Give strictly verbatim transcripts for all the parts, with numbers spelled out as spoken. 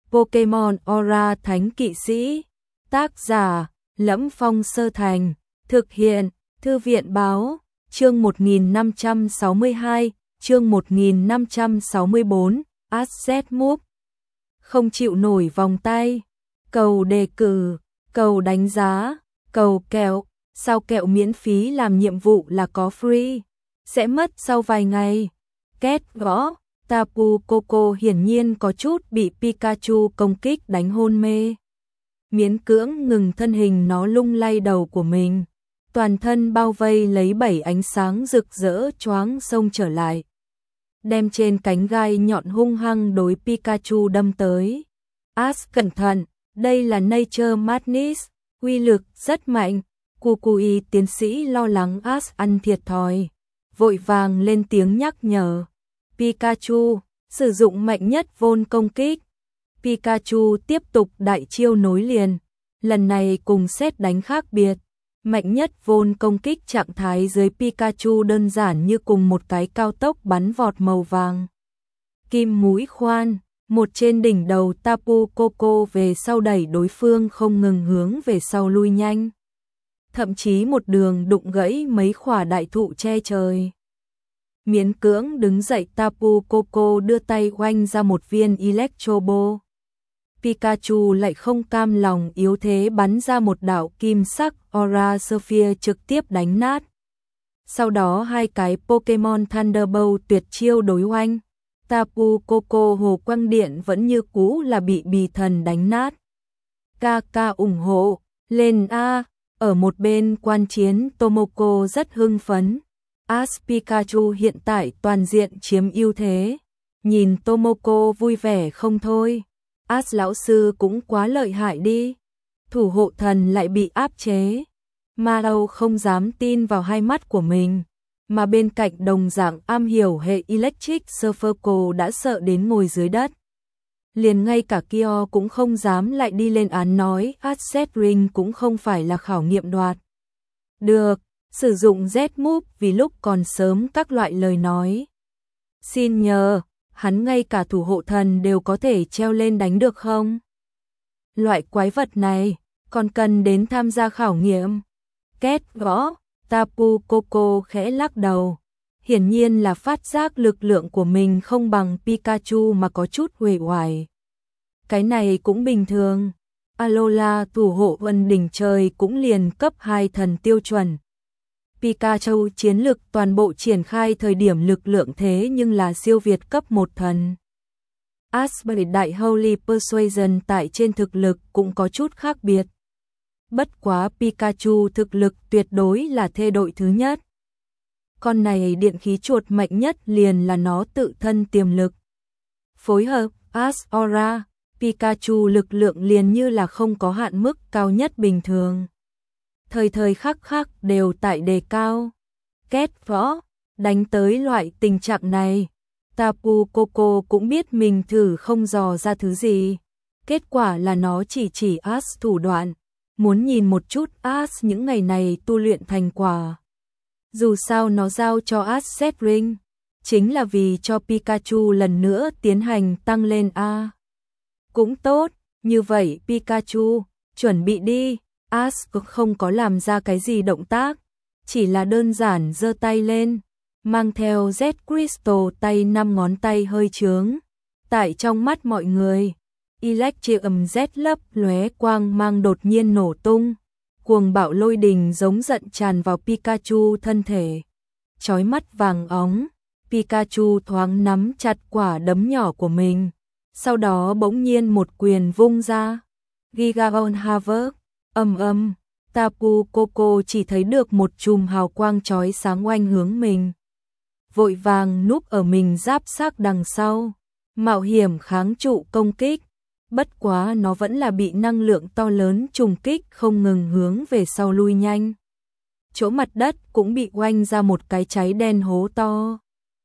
Pokemon Aura Thánh Kỵ Sĩ. Tác giả: Lẫm Phong Sơ Thành. Thực hiện: Thư viện báo. Chương một nghìn năm trăm sáu mươi hai, chương một nghìn năm trăm sáu mươi bốn, Asset Move. Không chịu nổi vòng tay. Cầu đề cử, cầu đánh giá, cầu kẹo. Sao kẹo miễn phí làm nhiệm vụ là có free? Sẽ mất sau vài ngày. Két gõ. Tapu Koko hiển nhiên có chút bị Pikachu công kích đánh hôn mê. Miễn cưỡng ngừng thân hình nó lung lay đầu của mình. Toàn thân bao vây lấy bảy ánh sáng rực rỡ choáng xông trở lại. Đem trên cánh gai nhọn hung hăng đối Pikachu đâm tới. Ash cẩn thận, đây là Nature Madness, uy lực rất mạnh. Kukui tiến sĩ lo lắng Ash ăn thiệt thòi. Vội vàng lên tiếng nhắc nhở. Pikachu, sử dụng mạnh nhất Volt công kích. Pikachu tiếp tục đại chiêu nối liền. Lần này cùng sét đánh khác biệt. Mạnh nhất Volt công kích trạng thái dưới Pikachu đơn giản như cùng một cái cao tốc bắn vọt màu vàng. Kim mũi khoan, một trên đỉnh đầu Tapu Koko về sau đẩy đối phương không ngừng hướng về sau lui nhanh. Thậm chí một đường đụng gãy mấy khỏa đại thụ che trời. Miễn cưỡng đứng dậy Tapu Koko đưa tay oanh ra một viên Electro Ball. Pikachu lại không cam lòng yếu thế bắn ra một đạo kim sắc Aura Sphere trực tiếp đánh nát. Sau đó hai cái Pokemon Thunderbolt tuyệt chiêu đối oanh. Tapu Koko hồ quang điện vẫn như cũ là bị bì thần đánh nát. Kaka ủng hộ, lên A, ở một bên quan chiến Tomoko rất hưng phấn. Ash Pikachu hiện tại toàn diện chiếm ưu thế. Nhìn Tomoko vui vẻ không thôi. Ash lão sư cũng quá lợi hại đi. Thủ hộ thần lại bị áp chế. Marau không dám tin vào hai mắt của mình. Mà bên cạnh đồng dạng am hiểu hệ Electric Circle đã sợ đến ngồi dưới đất. Liền ngay cả Kyo cũng không dám lại đi lên án nói Asset Ring cũng không phải là khảo nghiệm đoạt. Được, sử dụng Z-Move vì lúc còn sớm các loại lời nói. Xin nhờ, hắn ngay cả thủ hộ thần đều có thể treo lên đánh được không? Loại quái vật này, còn cần đến tham gia khảo nghiệm. Két gõ, Tapu Koko khẽ lắc đầu. Hiển nhiên là phát giác lực lượng của mình không bằng Pikachu mà có chút uể oải. Cái này cũng bình thường. Alola thủ hộ vân đỉnh trời cũng liền cấp hai thần tiêu chuẩn. Pikachu chiến lực toàn bộ triển khai thời điểm lực lượng thế nhưng là siêu việt cấp một thần. Asbury đại Holy Persuasion tại trên thực lực cũng có chút khác biệt. Bất quá Pikachu thực lực tuyệt đối là thê đội thứ nhất. Con này điện khí chuột mạnh nhất liền là nó tự thân tiềm lực. Phối hợp Ash Aura, Pikachu lực lượng liền như là không có hạn mức cao nhất bình thường. Thời thời khắc khắc đều tại đề cao. Két võ, đánh tới loại tình trạng này. Tapu Koko cũng biết mình thử không dò ra thứ gì. Kết quả là nó chỉ chỉ Ash thủ đoạn. Muốn nhìn một chút Ash những ngày này tu luyện thành quả. Dù sao nó giao cho Asset Ring, chính là vì cho Pikachu lần nữa tiến hành tăng lên A. Cũng tốt, như vậy Pikachu, chuẩn bị đi. Ash không có làm ra cái gì động tác, chỉ là đơn giản giơ tay lên, mang theo Z Crystal tay năm ngón tay hơi trướng. Tại trong mắt mọi người, Electrium Z lấp lóe quang mang đột nhiên nổ tung. Cuồng bạo lôi đình giống giận tràn vào Pikachu thân thể. Chói mắt vàng óng, Pikachu thoáng nắm chặt quả đấm nhỏ của mình. Sau đó bỗng nhiên một quyền vung ra. Gigaon Harvard, âm âm, Tapu Koko chỉ thấy được một chùm hào quang chói sáng oanh hướng mình. Vội vàng núp ở mình giáp xác đằng sau. Mạo hiểm kháng trụ công kích. Bất quá nó vẫn là bị năng lượng to lớn trùng kích không ngừng hướng về sau lui nhanh. Chỗ mặt đất cũng bị oanh ra một cái cháy đen hố to.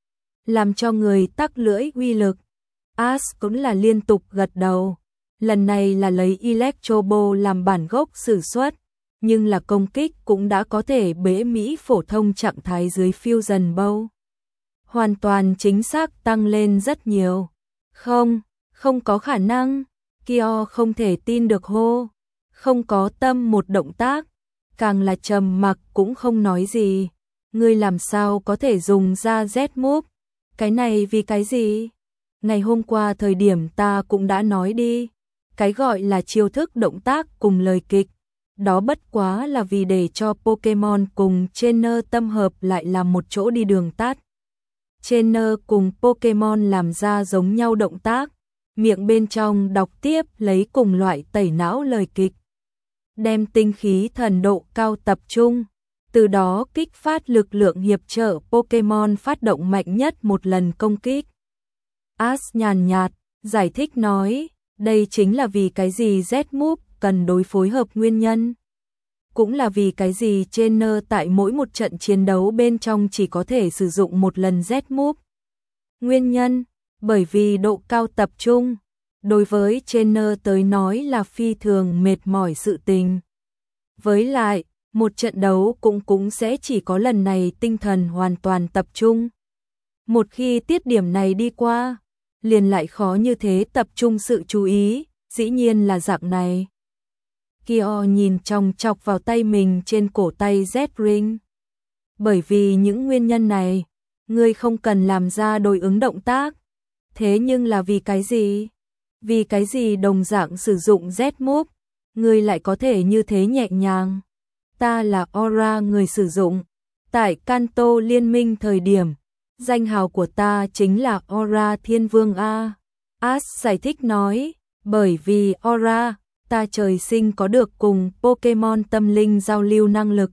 Làm cho người tắc lưỡi uy lực. Ash cũng là liên tục gật đầu. Lần này là lấy Electro Ball làm bản gốc sử xuất. Nhưng là công kích cũng đã có thể bế Mỹ phổ thông trạng thái dưới Fusion Ball. Hoàn toàn chính xác tăng lên rất nhiều. Không, không có khả năng. Kyo không thể tin được hô. Không có tâm một động tác, càng là trầm mặc cũng không nói gì. Ngươi làm sao có thể dùng ra Z-Move? Cái này vì cái gì? Ngày hôm qua thời điểm ta cũng đã nói đi. Cái gọi là chiêu thức động tác cùng lời kịch. Đó bất quá là vì để cho Pokemon cùng trainer tâm hợp lại làm một chỗ đi đường tắt. Trainer cùng Pokemon làm ra giống nhau động tác. Miệng bên trong đọc tiếp lấy cùng loại tẩy não lời kịch. Đem tinh khí thần độ cao tập trung. Từ đó kích phát lực lượng hiệp trợ Pokemon phát động mạnh nhất một lần công kích. Ash nhàn nhạt, giải thích nói, đây chính là vì cái gì Z-Move cần đối phối hợp nguyên nhân. Cũng là vì cái gì trainer tại mỗi một trận chiến đấu bên trong chỉ có thể sử dụng một lần Z-Move. Nguyên nhân, bởi vì độ cao tập trung, đối với trainer tới nói là phi thường mệt mỏi sự tình. Với lại, một trận đấu cũng cũng sẽ chỉ có lần này tinh thần hoàn toàn tập trung. Một khi tiết điểm này đi qua, liền lại khó như thế tập trung sự chú ý, dĩ nhiên là dạng này. Kyo nhìn chòng chọc vào tay mình trên cổ tay Z-Ring. Bởi vì những nguyên nhân này, ngươi không cần làm ra đối ứng động tác. Thế nhưng là vì cái gì? Vì cái gì đồng dạng sử dụng Z-Move, ngươi lại có thể như thế nhẹ nhàng? Ta là Aura người sử dụng. Tại Kanto liên minh thời điểm, danh hào của ta chính là Aura Thiên Vương A. Ash giải thích nói, bởi vì Aura, ta trời sinh có được cùng Pokemon tâm linh giao lưu năng lực.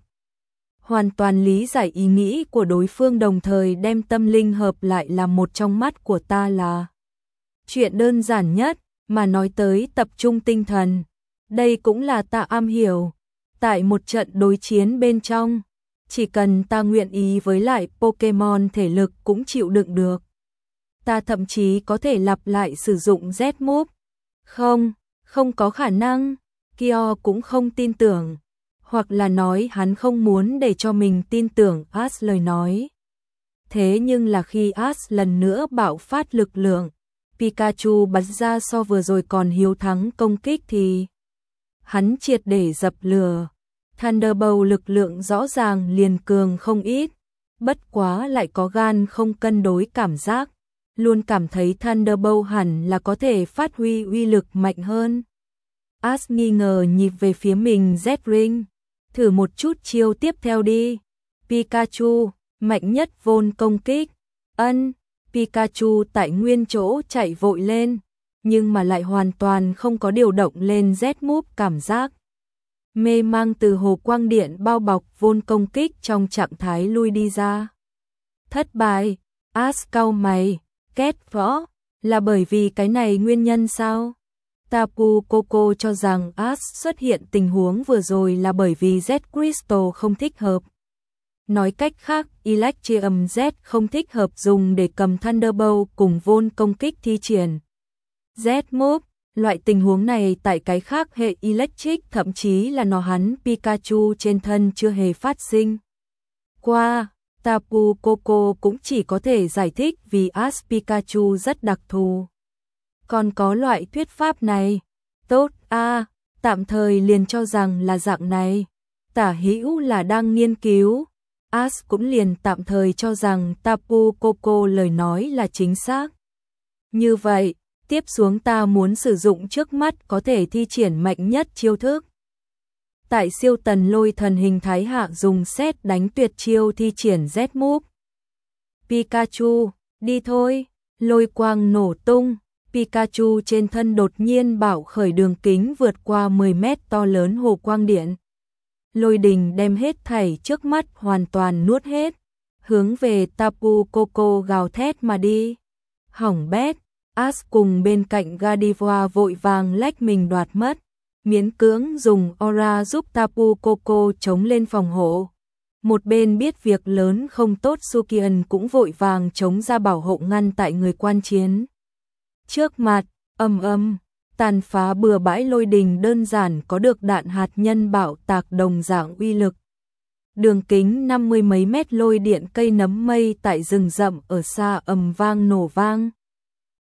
Hoàn toàn lý giải ý nghĩ của đối phương đồng thời đem tâm linh hợp lại làm một trong mắt của ta là chuyện đơn giản nhất, mà nói tới tập trung tinh thần. Đây cũng là ta am hiểu. Tại một trận đối chiến bên trong, chỉ cần ta nguyện ý với lại Pokemon thể lực cũng chịu đựng được. Ta thậm chí có thể lặp lại sử dụng Z-Move. Không, không có khả năng. Kyo cũng không tin tưởng. Hoặc là nói hắn không muốn để cho mình tin tưởng Ash lời nói. Thế nhưng là khi Ash lần nữa bạo phát lực lượng, Pikachu bắn ra so vừa rồi còn hiếu thắng công kích thì hắn triệt để dập lửa. Thunderbolt lực lượng rõ ràng liền cường không ít, bất quá lại có gan không cân đối cảm giác, luôn cảm thấy Thunderbolt hẳn là có thể phát huy uy lực mạnh hơn. Ash nghi ngờ nhịp về phía mình Z-Ring, thử một chút chiêu tiếp theo đi. Pikachu, mạnh nhất vốn công kích. Ân, Pikachu tại nguyên chỗ chạy vội lên, nhưng mà lại hoàn toàn không có điều động lên Z-Move cảm giác. Mê mang từ hồ quang điện bao bọc vốn công kích trong trạng thái lui đi ra. Thất bại, Ash cau mày, két võ, là bởi vì cái này nguyên nhân sao? Tapu Koko cho rằng Ash xuất hiện tình huống vừa rồi là bởi vì Z Crystal không thích hợp. Nói cách khác, Electrium Z không thích hợp dùng để cầm Thunderbolt cùng vốn công kích thi triển. Z-Move, loại tình huống này tại cái khác hệ Electric thậm chí là nó hắn Pikachu trên thân chưa hề phát sinh. Qua, Tapu Koko cũng chỉ có thể giải thích vì Ash Pikachu rất đặc thù. Còn có loại thuyết pháp này, tốt a, à, tạm thời liền cho rằng là dạng này. Tả hữu là đang nghiên cứu, Ash cũng liền tạm thời cho rằng Tapu Koko lời nói là chính xác. Như vậy, tiếp xuống ta muốn sử dụng trước mắt có thể thi triển mạnh nhất chiêu thức. Tại siêu tần lôi thần hình thái hạ dùng xét đánh tuyệt chiêu thi triển Z-Move. Pikachu, đi thôi, lôi quang nổ tung. Pikachu trên thân đột nhiên bạo khởi đường kính vượt qua mười mét to lớn hồ quang điện. Lôi đình đem hết thảy trước mắt hoàn toàn nuốt hết, hướng về Tapu Koko gào thét mà đi. Hỏng bét, Ash cùng bên cạnh Gardevoir vội vàng lách mình đoạt mất, miễn cưỡng dùng aura giúp Tapu Koko chống lên phòng hộ. Một bên biết việc lớn không tốt Sukian cũng vội vàng chống ra bảo hộ ngăn tại người quan chiến. Trước mặt, ầm ầm, tàn phá bừa bãi lôi đình đơn giản có được đạn hạt nhân bạo tạc đồng dạng uy lực. Đường kính năm mươi mấy mét lôi điện cây nấm mây tại rừng rậm ở xa ầm vang nổ vang.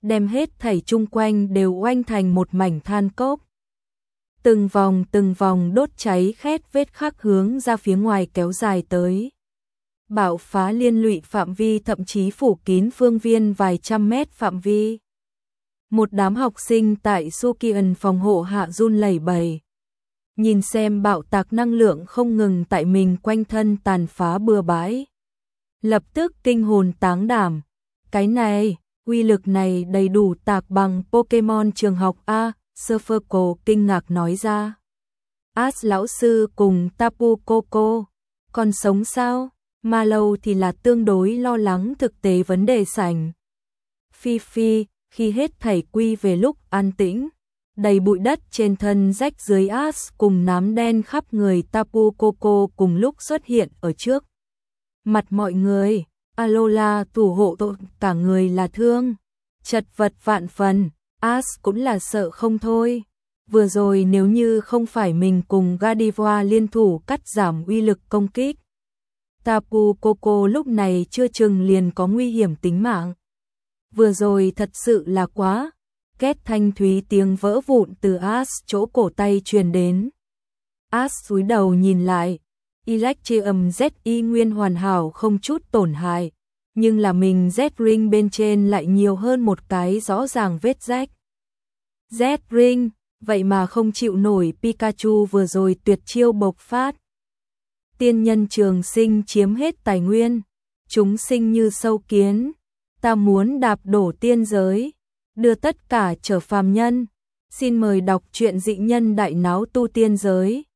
đem hết thảy chung quanh đều oanh thành một mảnh than cốc. Từng vòng từng vòng đốt cháy khét vết khắc hướng ra phía ngoài kéo dài tới. Bạo phá liên lụy phạm vi thậm chí phủ kín phương viên vài trăm mét phạm vi. Một đám học sinh tại Sukian phòng hộ hạ run lẩy bẩy. Nhìn xem bạo tạc năng lượng không ngừng tại mình quanh thân tàn phá bừa bãi. Lập tức kinh hồn táng đảm. Cái này, uy lực này đầy đủ tạc bằng Pokemon trường học A, Surferco kinh ngạc nói ra. Ash lão sư cùng Tapu Koko, còn sống sao? Mallow thì là tương đối lo lắng thực tế vấn đề sảnh. Phi Phi, khi hết thảy quy về lúc an tĩnh, đầy bụi đất trên thân rách dưới Ash cùng nám đen khắp người Tapu Koko cùng lúc xuất hiện ở trước mặt mọi người. Alola thủ hộ tội cả người là thương, chật vật vạn phần, Ash cũng là sợ không thôi. Vừa rồi nếu như không phải mình cùng Gardevoir liên thủ cắt giảm uy lực công kích, Tapu Koko lúc này chưa chừng liền có nguy hiểm tính mạng. Vừa rồi thật sự là quá. Két thanh thúy tiếng vỡ vụn từ Ash chỗ cổ tay truyền đến. Ash cúi đầu nhìn lại, Electrium Z y nguyên hoàn hảo không chút tổn hại, nhưng là mình Z-ring bên trên lại nhiều hơn một cái rõ ràng vết rách. Z-ring, vậy mà không chịu nổi Pikachu vừa rồi tuyệt chiêu bộc phát. Tiên nhân trường sinh chiếm hết tài nguyên, chúng sinh như sâu kiến, ta muốn đạp đổ tiên giới, đưa tất cả trở phàm nhân. Xin mời đọc truyện Dị Nhân Đại Náo Tu Tiên Giới.